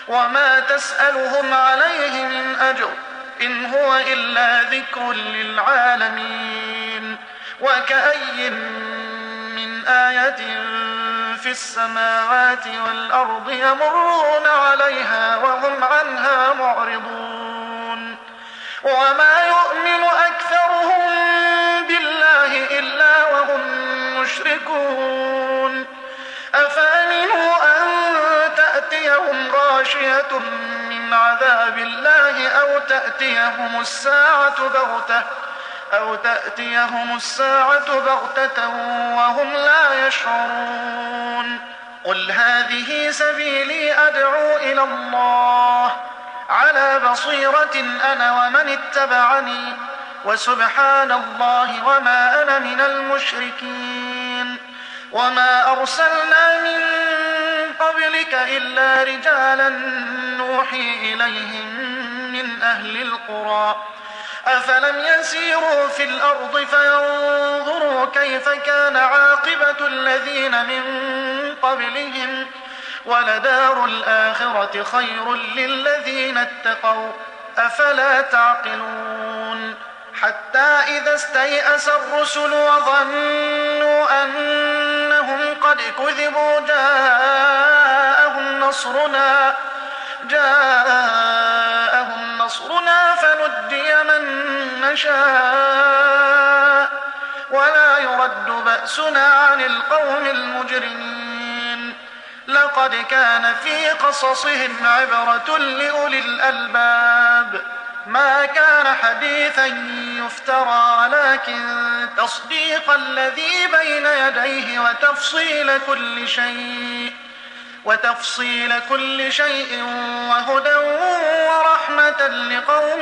وما تسألهم عليه من أجر إن هو إلا ذكر للعالمين. وكأي من آية في السماوات والأرض يمرون عليها وهم عنها معرضون. وما يؤمن أكثرهم بالله إلا وهم مشركون. أفأمنوا أن تأتيهم غاشية من عذاب الله أو تأتيهم الساعة بغتة وهم لا يشعرون. قل هذه سبيلي أدعو إلى الله على بصيرة أنا ومن اتبعني وسبحان الله وما أنا من المشركين. وما أرسلنا من قبلك إلا رجالا نوحي إليهم من أهل القرى أفلم يسيروا في الأرض فينظروا كيف كان عاقبة الذين من قبلهم ولدار الآخرة خير للذين اتقوا أفلا تعقلون. حتى إذا استيأس الرسل وظنوا أنهم قد كذبوا جاءهم نصرنا فنجي من نشاء ولا يرد بأسنا عن القوم المجرمين. لقد كان في قصصهم عبرة لأولي الألباب ما كان حديثا يفترى ولكن تصديق الذي بين يديه وتفصيل كل شيء وهدى ورحمة لقوم